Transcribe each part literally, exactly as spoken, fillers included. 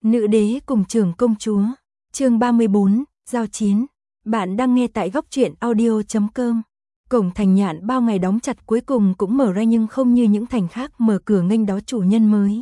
Nữ đế cùng trưởng công chúa, chương ba mươi bốn, giao chiến. Bạn đang nghe tại góc truyện audio chấm com. Cổng thành Nhạn bao ngày đóng chặt cuối cùng cũng mở ra, nhưng không như những thành khác mở cửa nghênh đón chủ nhân mới.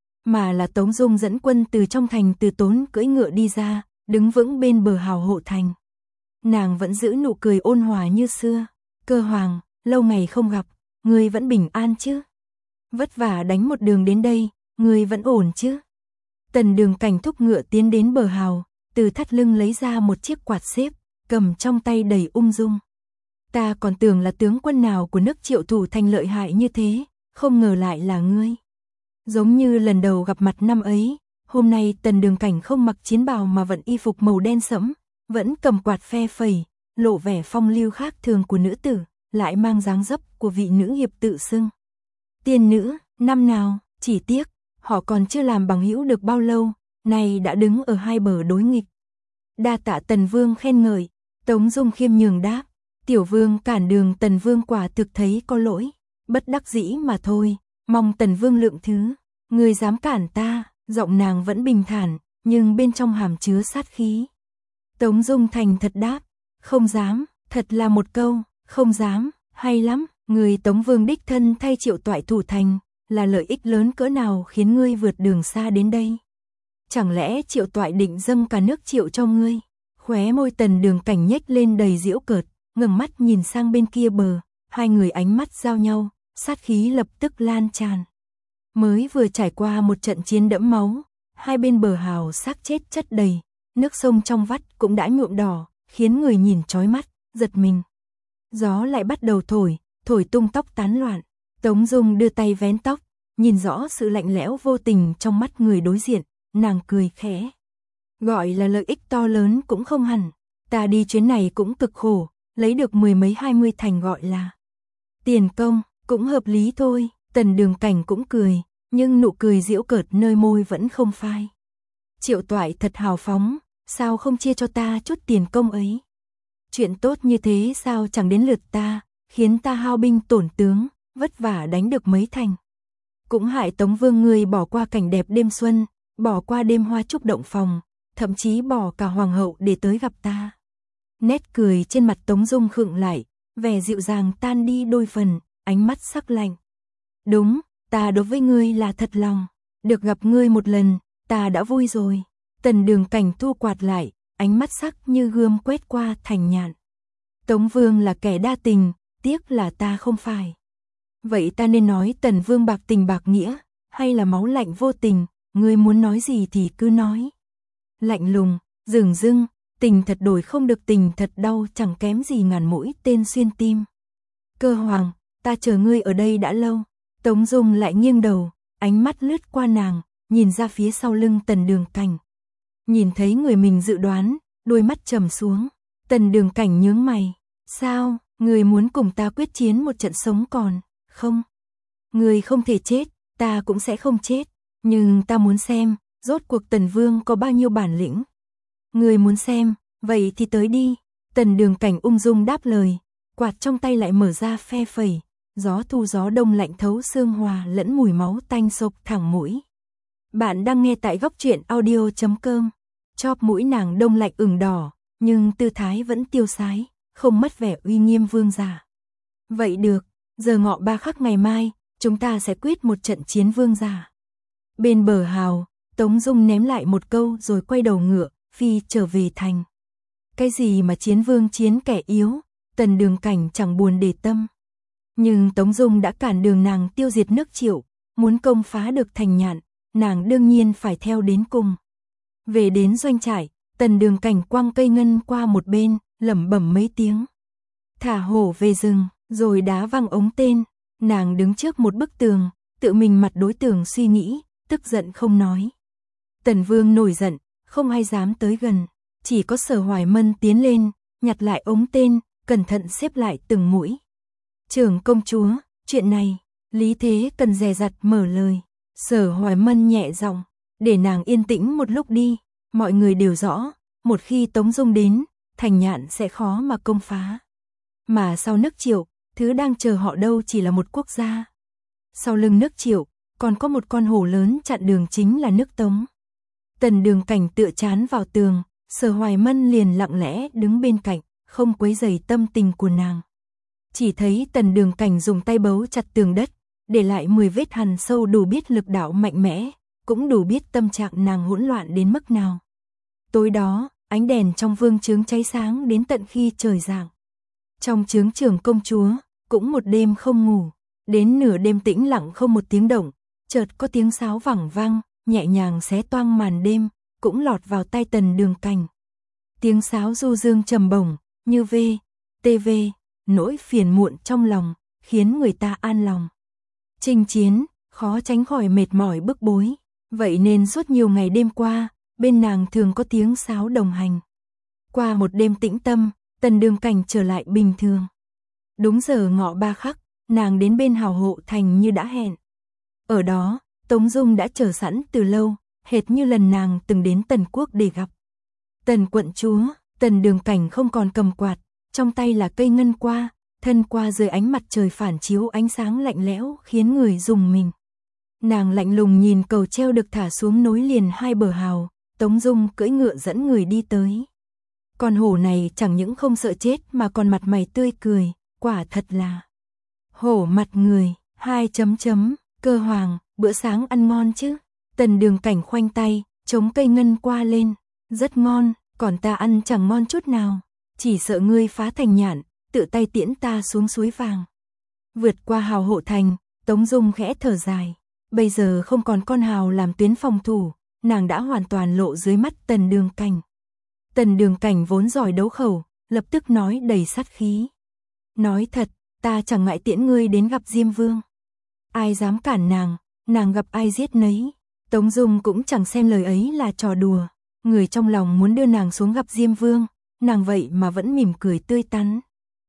Mà là Tống Dung dẫn quân từ trong thành Từ Tốn cưỡi ngựa đi ra, đứng vững bên bờ hào hộ thành. Nàng vẫn giữ nụ cười ôn hòa như xưa. Cơ Hoàng, lâu ngày không gặp, ngươi vẫn bình an chứ? Vất vả đánh một đường đến đây, ngươi vẫn ổn chứ? Tần Đường Cảnh thúc ngựa tiến đến bờ hào, từ thắt lưng lấy ra một chiếc quạt xếp, cầm trong tay đầy ung dung. Ta còn tưởng là tướng quân nào của nước Triệu thủ thành lợi hại như thế, không ngờ lại là ngươi. Giống như lần đầu gặp mặt năm ấy, hôm nay Tần Đường Cảnh không mặc chiến bào mà vẫn y phục màu đen sẫm, vẫn cầm quạt phe phẩy, lộ vẻ phong lưu khác thường của nữ tử, lại mang dáng dấp của vị nữ hiệp tự xưng. Tiên nữ, năm nào, chỉ tiếc, họ còn chưa làm bằng hữu được bao lâu, nay đã đứng ở hai bờ đối nghịch. Đa tạ Tần Vương khen ngợi, Tống Dung khiêm nhường đáp, tiểu vương cản đường. Tần Vương quả thực thấy có lỗi, bất đắc dĩ mà thôi, mong Tần Vương lượng thứ. Người dám cản ta, giọng nàng vẫn bình thản, nhưng bên trong hàm chứa sát khí. Tống Dung thành thật đáp, không dám, thật là một câu, không dám, hay lắm, người Tống Vương đích thân thay Triệu toại thủ thành, là lợi ích lớn cỡ nào khiến ngươi vượt đường xa đến đây? Chẳng lẽ Triệu toại định dâng cả nước Triệu cho ngươi? Khóe môi Tần Đường Cảnh nhếch lên đầy giễu cợt, ngẩng mắt nhìn sang bên kia bờ, hai người ánh mắt giao nhau, sát khí lập tức lan tràn. Mới vừa trải qua một trận chiến đẫm máu, hai bên bờ hào xác chết chất đầy, nước sông trong vắt cũng đã nhuộm đỏ, khiến người nhìn chói mắt, giật mình. Gió lại bắt đầu thổi, thổi tung tóc tán loạn. Tống Dung đưa tay vén tóc, nhìn rõ sự lạnh lẽo vô tình trong mắt người đối diện, nàng cười khẽ. Gọi là lợi ích to lớn cũng không hẳn, ta đi chuyến này cũng cực khổ, lấy được mười mấy hai mươi thành gọi là tiền công, cũng hợp lý thôi. Tần Đường Cảnh cũng cười, nhưng nụ cười giễu cợt nơi môi vẫn không phai. Triệu toại thật hào phóng, sao không chia cho ta chút tiền công ấy? Chuyện tốt như thế sao chẳng đến lượt ta, khiến ta hao binh tổn tướng, vất vả đánh được mấy thành. Cũng hại Tống Vương ngươi bỏ qua cảnh đẹp đêm xuân, bỏ qua đêm hoa trúc động phòng, thậm chí bỏ cả hoàng hậu để tới gặp ta. Nét cười trên mặt Tống Dung khựng lại, vẻ dịu dàng tan đi đôi phần, ánh mắt sắc lạnh. Đúng, ta đối với ngươi là thật lòng, được gặp ngươi một lần, ta đã vui rồi. Tần Đường Cảnh thu quạt lại, ánh mắt sắc như gươm quét qua thành Nhạn. Tống Vương là kẻ đa tình, tiếc là ta không phải. Vậy ta nên nói Tần Vương bạc tình bạc nghĩa, hay là máu lạnh vô tình, ngươi muốn nói gì thì cứ nói. Lạnh lùng, dửng dưng, tình thật đổi không được tình thật đau, chẳng kém gì ngàn mũi tên xuyên tim. Cơ Hoàng, ta chờ ngươi ở đây đã lâu. Tống Dung lại nghiêng đầu, ánh mắt lướt qua nàng, nhìn ra phía sau lưng Tần Đường Cảnh. Nhìn thấy người mình dự đoán, đôi mắt trầm xuống. Tần Đường Cảnh nhướng mày, sao, ngươi muốn cùng ta quyết chiến một trận sống còn? Không, ngươi không thể chết, ta cũng sẽ không chết, nhưng ta muốn xem, rốt cuộc Tần Vương có bao nhiêu bản lĩnh. Ngươi muốn xem, vậy thì tới đi. Tần Đường Cảnh ung dung đáp lời, quạt trong tay lại mở ra phe phẩy, gió thu gió đông lạnh thấu xương hòa lẫn mùi máu tanh xộc thẳng mũi. Bạn đang nghe tại góc truyện audio chấm com. Chóp mũi nàng đông lạnh ửng đỏ, nhưng tư thái vẫn tiêu sái, không mất vẻ uy nghiêm vương giả. Vậy được, giờ ngọ ba khắc ngày mai, chúng ta sẽ quyết một trận chiến vương giả. Bên bờ hào, Tống Dung ném lại một câu rồi quay đầu ngựa, phi trở về thành. Cái gì mà chiến vương chiến kẻ yếu, Tần Đường Cảnh chẳng buồn để tâm. Nhưng Tống Dung đã cản đường nàng tiêu diệt nước Triệu, muốn công phá được thành Nhạn, nàng đương nhiên phải theo đến cùng. Về đến doanh trại, Tần Đường Cảnh quăng cây ngân qua một bên, lẩm bẩm mấy tiếng. Thả hổ về rừng, rồi đá văng ống tên. Nàng đứng trước một bức tường, tự mình mặt đối tường suy nghĩ, tức giận không nói. Tần Vương nổi giận, không ai dám tới gần, chỉ có Sở Hoài Mân tiến lên, nhặt lại ống tên, cẩn thận xếp lại từng mũi. Trưởng công chúa, chuyện này, lý thế cần dè dặt mở lời. Sở Hoài Mân nhẹ giọng, để nàng yên tĩnh một lúc đi, mọi người đều rõ, một khi Tống Dung đến, thành Nhạn sẽ khó mà công phá. Mà sau nước Triệu, thứ đang chờ họ đâu chỉ là một quốc gia. Sau lưng nước Triệu, còn có một con hổ lớn chặn đường chính là nước Tống. Tần Đường Cảnh tựa chán vào tường, Sở Hoài Mân liền lặng lẽ đứng bên cạnh, không quấy rầy tâm tình của nàng. Chỉ thấy Tần Đường Cảnh dùng tay bấu chặt tường đất, để lại mười vết hằn sâu đủ biết lực đạo mạnh mẽ, cũng đủ biết tâm trạng nàng hỗn loạn đến mức nào. Tối đó, ánh đèn trong vương trướng cháy sáng đến tận khi trời rạng. Trong trướng trưởng công chúa, cũng một đêm không ngủ, đến nửa đêm tĩnh lặng không một tiếng động, chợt có tiếng sáo vẳng vang, nhẹ nhàng xé toang màn đêm, cũng lọt vào tai Tần Đường Cảnh. Tiếng sáo du dương trầm bổng, như vê, tê vê, nỗi phiền muộn trong lòng, khiến người ta an lòng. Chinh chiến, khó tránh khỏi mệt mỏi bức bối, vậy nên suốt nhiều ngày đêm qua, bên nàng thường có tiếng sáo đồng hành. Qua một đêm tĩnh tâm, Tần Đường Cảnh trở lại bình thường. Đúng giờ ngọ ba khắc, nàng đến bên Hào Hộ Thành như đã hẹn. Ở đó, Tống Dung đã chờ sẵn từ lâu, hệt như lần nàng từng đến Tần Quốc để gặp. Tần quận chúa, Tần Đường Cảnh không còn cầm quạt, trong tay là cây ngân qua, thân qua dưới ánh mặt trời phản chiếu ánh sáng lạnh lẽo khiến người rùng mình. Nàng lạnh lùng nhìn cầu treo được thả xuống nối liền hai bờ hào, Tống Dung cưỡi ngựa dẫn người đi tới. Con hổ này chẳng những không sợ chết mà còn mặt mày tươi cười, quả thật là hổ mặt người, hai chấm chấm, cơ hoàng, bữa sáng ăn ngon chứ. Tần Đường Cảnh khoanh tay, chống cây ngân qua lên, rất ngon, còn ta ăn chẳng ngon chút nào, chỉ sợ ngươi phá thành nhạn, tự tay tiễn ta xuống suối vàng. Vượt qua Hào Hộ Thành, Tống Dung khẽ thở dài, bây giờ không còn con hào làm tuyến phòng thủ, nàng đã hoàn toàn lộ dưới mắt Tần Đường Cảnh. Tần Đường Cảnh vốn giỏi đấu khẩu, lập tức nói đầy sát khí. Nói thật, ta chẳng ngại tiễn ngươi đến gặp Diêm Vương. Ai dám cản nàng, nàng gặp ai giết nấy. Tống Dung cũng chẳng xem lời ấy là trò đùa, người trong lòng muốn đưa nàng xuống gặp Diêm Vương, nàng vậy mà vẫn mỉm cười tươi tắn.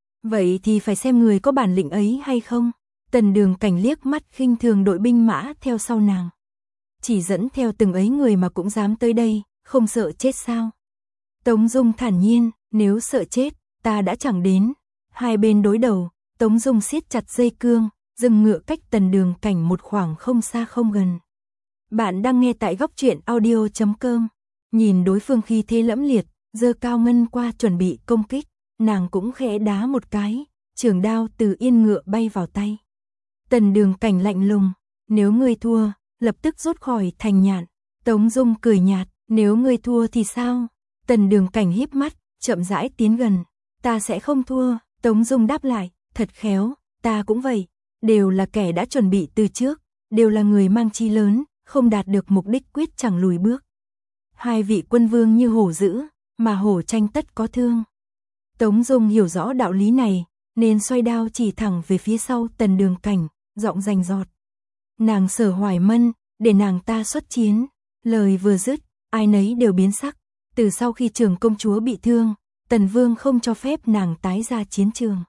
Vậy thì phải xem người có bản lĩnh ấy hay không. Tần Đường Cảnh liếc mắt khinh thường đội binh mã theo sau nàng. Chỉ dẫn theo từng ấy người mà cũng dám tới đây, không sợ chết sao? Tống Dung thản nhiên, nếu sợ chết, ta đã chẳng đến. Hai bên đối đầu, Tống Dung siết chặt dây cương, dừng ngựa cách Tần Đường Cảnh một khoảng không xa không gần. Bạn đang nghe tại góc truyện audio chấm com. Nhìn đối phương khi thế lẫm liệt, giơ cao ngân qua chuẩn bị công kích, nàng cũng khẽ đá một cái, trường đao từ yên ngựa bay vào tay. Tần Đường Cảnh lạnh lùng, nếu ngươi thua, lập tức rút khỏi thành nhạn. Tống Dung cười nhạt, nếu ngươi thua thì sao? Tần Đường Cảnh híp mắt, chậm rãi tiến gần, ta sẽ không thua. Tống Dung đáp lại, thật khéo, ta cũng vậy, đều là kẻ đã chuẩn bị từ trước, đều là người mang chí lớn, không đạt được mục đích quyết chẳng lùi bước. Hai vị quân vương như hổ dữ, mà hổ tranh tất có thương. Tống Dung hiểu rõ đạo lý này, nên xoay đao chỉ thẳng về phía sau Tần Đường Cảnh, giọng rành rọt. Nàng Sở Hoài Mân, để nàng ta xuất chiến. Lời vừa dứt, ai nấy đều biến sắc. Từ sau khi trưởng công chúa bị thương, Tần Vương không cho phép nàng tái ra chiến trường.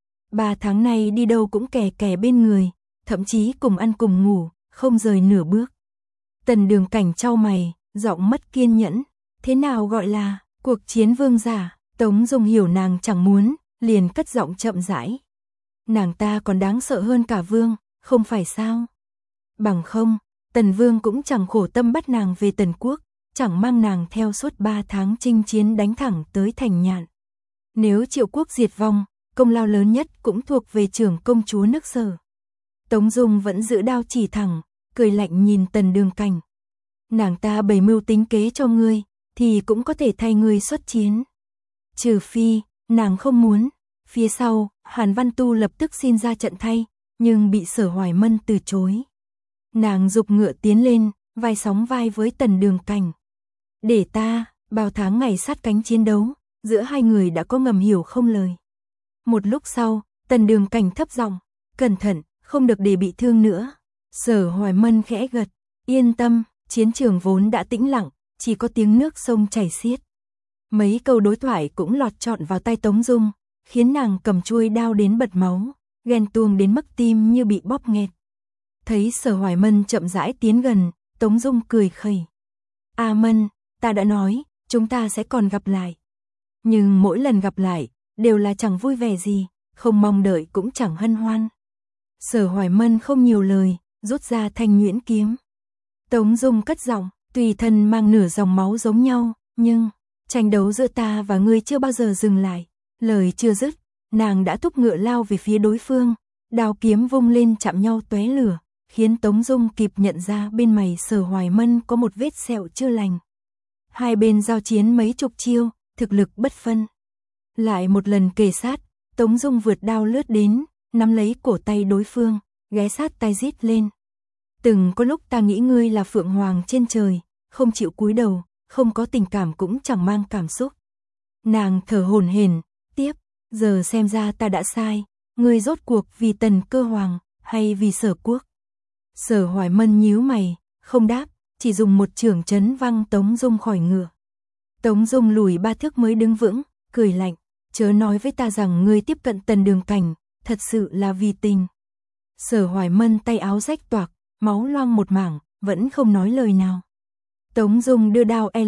Ba tháng nay đi đâu cũng kè kè bên người, thậm chí cùng ăn cùng ngủ, không rời nửa bước. Tần Đường Cảnh chau mày, giọng mất kiên nhẫn. Thế nào gọi là cuộc chiến vương giả? Tống Dung hiểu nàng chẳng muốn, liền cất giọng chậm rãi. Nàng ta còn đáng sợ hơn cả vương, không phải sao? Bằng không, Tần Vương cũng chẳng khổ tâm bắt nàng về Tần Quốc, chẳng mang nàng theo suốt ba tháng chinh chiến đánh thẳng tới thành nhạn. Nếu Triệu quốc diệt vong, công lao lớn nhất cũng thuộc về trưởng công chúa nước Sở. Tống Dung vẫn giữ đao chỉ thẳng, cười lạnh nhìn Tần Đường Cảnh. Nàng ta bày mưu tính kế cho ngươi, thì cũng có thể thay ngươi xuất chiến. Trừ phi, nàng không muốn. Phía sau, Hàn Văn Tu lập tức xin ra trận thay, nhưng bị Sở Hoài Mân từ chối. Nàng giục ngựa tiến lên, vai sóng vai với Tần Đường Cảnh. Để ta, bao tháng ngày sát cánh chiến đấu, giữa hai người đã có ngầm hiểu không lời. Một lúc sau, Tần Đường Cảnh thấp giọng, cẩn thận, không được để bị thương nữa. Sở Hoài Mân khẽ gật, yên tâm, chiến trường vốn đã tĩnh lặng, chỉ có tiếng nước sông chảy xiết. Mấy câu đối thoại cũng lọt trọn vào tai Tống Dung, khiến nàng cầm chuôi đao đến bật máu, ghen tuông đến mức tim như bị bóp nghẹt. Thấy Sở Hoài Mân chậm rãi tiến gần, Tống Dung cười khẩy. A Mân, ta đã nói, chúng ta sẽ còn gặp lại. Nhưng mỗi lần gặp lại, đều là chẳng vui vẻ gì, không mong đợi cũng chẳng hân hoan. Sở Hoài Mân không nhiều lời, rút ra thanh nhuyễn kiếm. Tống Dung cất giọng, Tùy thân mang nửa dòng máu giống nhau, nhưng tranh đấu giữa ta và ngươi chưa bao giờ dừng lại. Lời chưa dứt, nàng đã thúc ngựa lao về phía đối phương, đao kiếm vung lên chạm nhau tóe lửa, khiến Tống Dung kịp nhận ra bên mày Sở Hoài Mân có một vết sẹo chưa lành. Hai bên giao chiến mấy chục chiêu, thực lực bất phân. Lại một lần kề sát, Tống Dung vượt đao lướt đến, nắm lấy cổ tay đối phương, ghé sát tai rít lên. Từng có lúc ta nghĩ ngươi là phượng hoàng trên trời, không chịu cúi đầu, không có tình cảm cũng chẳng mang cảm xúc. Nàng thở hổn hển, tiếp, giờ xem ra ta đã sai, ngươi rốt cuộc vì Tần Cơ Hoàng, hay vì Sở Quốc? Sở Hoài Mân nhíu mày, không đáp, chỉ dùng một chưởng chấn văng Tống Dung khỏi ngựa. Tống Dung lùi ba thước mới đứng vững, cười lạnh, chớ nói với ta rằng ngươi tiếp cận Tần Đường Cảnh, thật sự là vì tình. Sở Hoài Mân tay áo rách toạc, máu loang một mảng, vẫn không nói lời nào. Tống Dung đưa đao L,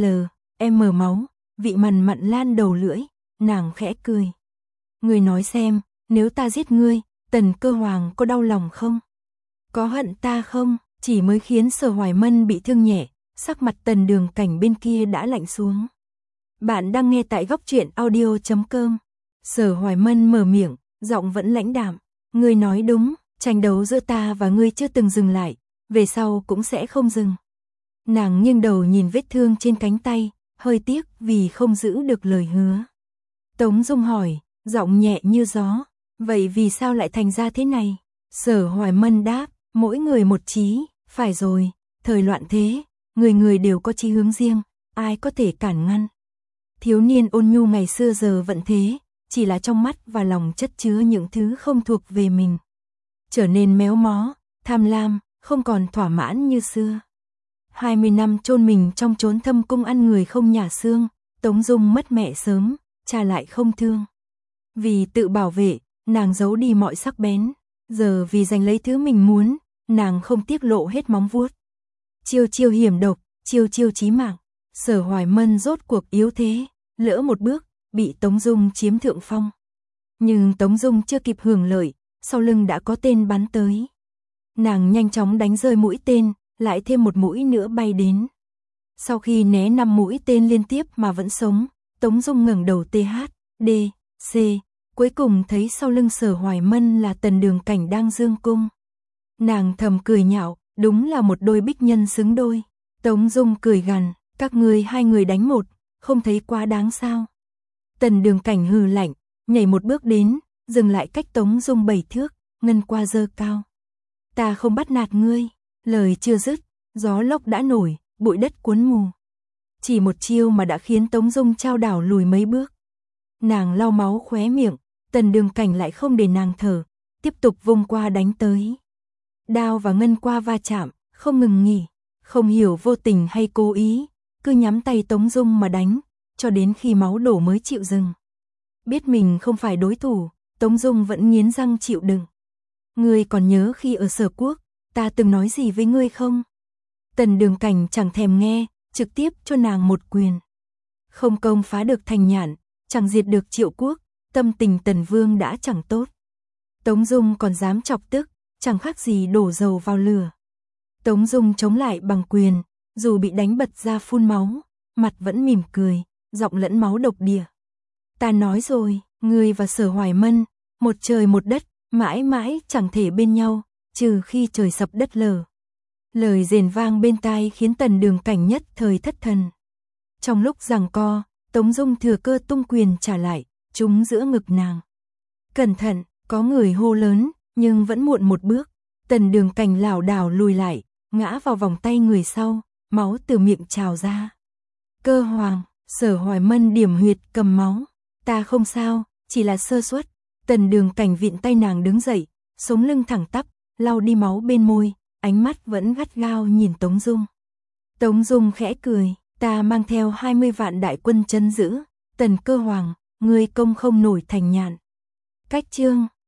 M máu, vị mằn mặn lan đầu lưỡi, nàng khẽ cười. Ngươi nói xem, nếu ta giết ngươi, Tần Cơ Hoàng có đau lòng không? Có hận ta không? Chỉ mới khiến Sở Hoài Mân bị thương nhẹ, sắc mặt Tần Đường Cảnh bên kia đã lạnh xuống. Bạn đang nghe tại góc truyện audio chấm com. Sở Hoài Mân mở miệng, giọng vẫn lãnh đạm. Ngươi nói đúng, tranh đấu giữa ta và ngươi chưa từng dừng lại, về sau cũng sẽ không dừng. Nàng nghiêng đầu nhìn vết thương trên cánh tay, hơi tiếc vì không giữ được lời hứa. Tống Dung hỏi, giọng nhẹ như gió, vậy vì sao lại thành ra thế này? Sở Hoài Mân đáp, mỗi người một chí, phải rồi, thời loạn thế, người người đều có chí hướng riêng, ai có thể cản ngăn. Thiếu niên ôn nhu ngày xưa giờ vẫn thế, chỉ là trong mắt và lòng chất chứa những thứ không thuộc về mình. Trở nên méo mó, tham lam, không còn thỏa mãn như xưa. hai mươi năm chôn mình trong chốn thâm cung ăn người không nhả xương, Tống Dung mất mẹ sớm, cha lại không thương. Vì tự bảo vệ, nàng giấu đi mọi sắc bén, giờ vì giành lấy thứ mình muốn, nàng không tiếc lộ hết móng vuốt. Chiêu chiêu hiểm độc, chiêu chiêu chí mạng, Sở Hoài Mân rốt cuộc yếu thế, lỡ một bước, bị Tống Dung chiếm thượng phong. Nhưng Tống Dung chưa kịp hưởng lợi, sau lưng đã có tên bắn tới. Nàng nhanh chóng đánh rơi mũi tên, lại thêm một mũi nữa bay đến. Sau khi né năm mũi tên liên tiếp mà vẫn sống, Tống Dung ngẩng đầu T H, D, C, cuối cùng thấy sau lưng Sở Hoài Mân là Tần Đường Cảnh đang dương cung. Nàng thầm cười nhạo, đúng là một đôi bích nhân xứng đôi. Tống Dung cười gằn, các ngươi hai người đánh một, không thấy quá đáng sao? Tần Đường Cảnh hừ lạnh, nhảy một bước đến, dừng lại cách Tống Dung bảy thước, ngân qua giơ cao. Ta không bắt nạt ngươi. Lời chưa dứt, gió lốc đã nổi, bụi đất cuốn mù. Chỉ một chiêu mà đã khiến Tống Dung chao đảo lùi mấy bước. Nàng lau máu khóe miệng, Tần Đường Cảnh lại không để nàng thở, tiếp tục vung qua đánh tới. Đao và ngân qua va chạm, không ngừng nghỉ, không hiểu vô tình hay cố ý, cứ nhắm tay Tống Dung mà đánh, cho đến khi máu đổ mới chịu dừng. Biết mình không phải đối thủ, Tống Dung vẫn nghiến răng chịu đựng. Ngươi còn nhớ khi ở Sở Quốc, ta từng nói gì với ngươi không? Tần Đường Cảnh chẳng thèm nghe, trực tiếp cho nàng một quyền. Không công phá được Thành Nhạn, chẳng diệt được Triệu Quốc, tâm tình Tần Vương đã chẳng tốt. Tống Dung còn dám chọc tức, chẳng khác gì đổ dầu vào lửa. Tống Dung chống lại bằng quyền, dù bị đánh bật ra phun máu, mặt vẫn mỉm cười, giọng lẫn máu độc địa. Ta nói rồi, ngươi và Sở Hoài Mân, một trời một đất, mãi mãi chẳng thể bên nhau, trừ khi trời sập đất lở. Lời rền vang bên tai khiến Tần Đường Cảnh nhất thời thất thần. Trong lúc giằng co, Tống Dung thừa cơ tung quyền trả lại, trúng giữa ngực nàng. Cẩn thận, có người hô lớn, nhưng vẫn muộn một bước. Tần Đường Cảnh lảo đảo lùi lại, ngã vào vòng tay người sau, máu từ miệng trào ra. Cơ Hoàng, Sở Hoài Mân điểm huyệt cầm máu. Ta không sao, chỉ là sơ suất. Tần Đường Cảnh vịn tay nàng đứng dậy, sống lưng thẳng tắp, lau đi máu bên môi, ánh mắt vẫn gắt gao nhìn Tống Dung. Tống Dung khẽ cười, ta mang theo hai mươi vạn đại quân trấn giữ, Tần Cơ Hoàng, ngươi công không nổi Thành Nhạn. Cách chương